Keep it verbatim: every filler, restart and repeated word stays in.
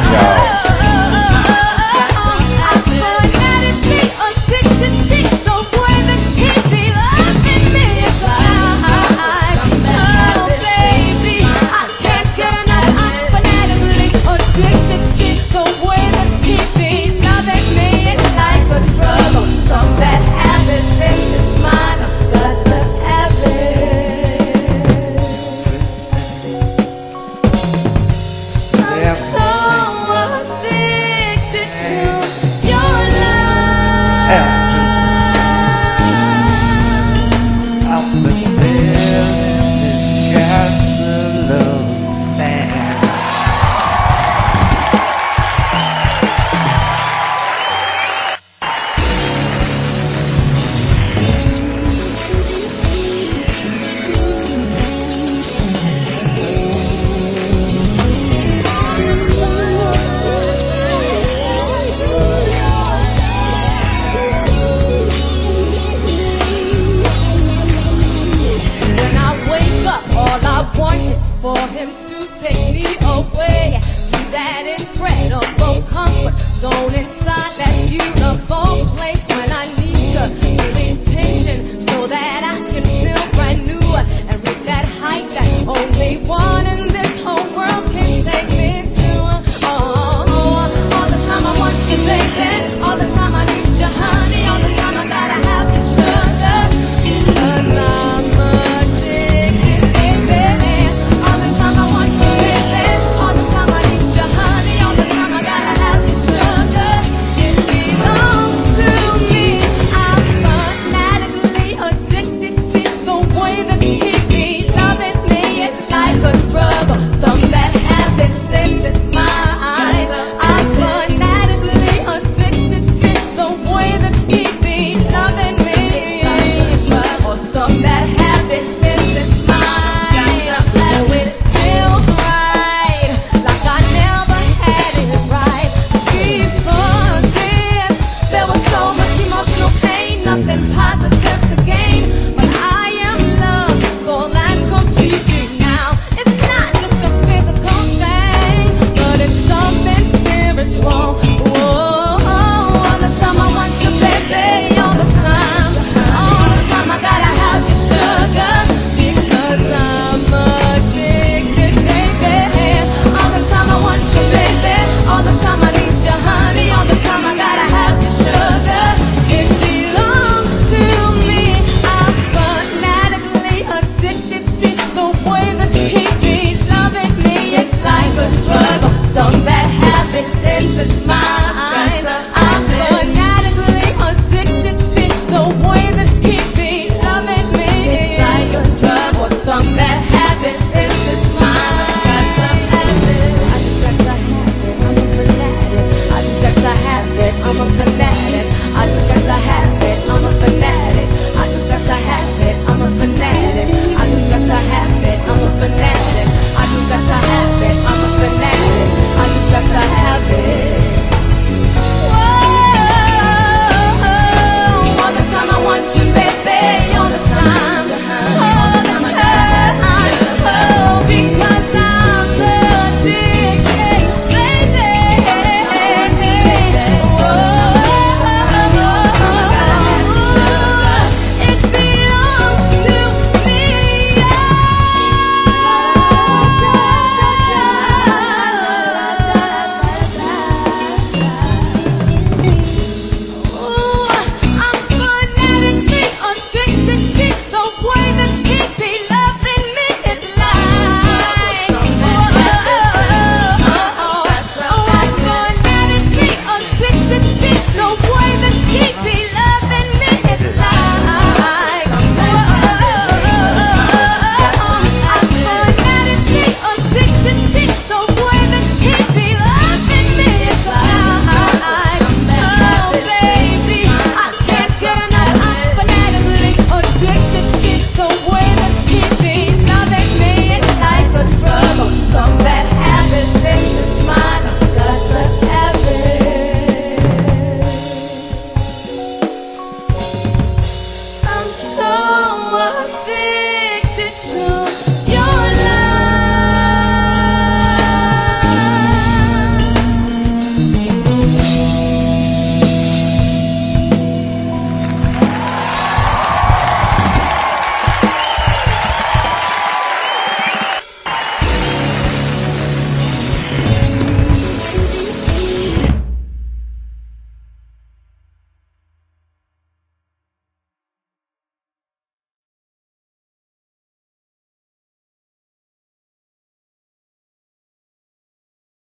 For him to take me away to that incredible comfort zone inside that beautiful place when I need to release tension so that I can feel brand new and reach that height that only one in this whole world can take me to. Oh, all the time I want you, baby. All the time I need you, honey. All the time I gotta have your sugar because I'm addicted, baby. All the time I want you, baby. All the time I need you, honey. All the time I gotta have your sugar. It belongs to me. I'm fanatically addicted. See the way that he be loving me. It's like a drug or some bad habit since it's mine. I'm fanatically addicted. See the way that he be loving me. Or some bad habit since it's mine. Oh, it feels right, like I never had it right. Before this, there was so much emotional pain, nothing positive to gain. But I am loved full and completely now. It's not just a physical thing, but it's something spiritual. Whoa, all the time I want you, baby. All the time, all the time I gotta have your sugar because I'm addicted, baby. All the time I want you, baby. All the time I need you, honey. All the time I gotta have your sugar. It belongs to me. I'm fanatically addicted. See the way that he be loving me. It's like a drug or some bad habit since it's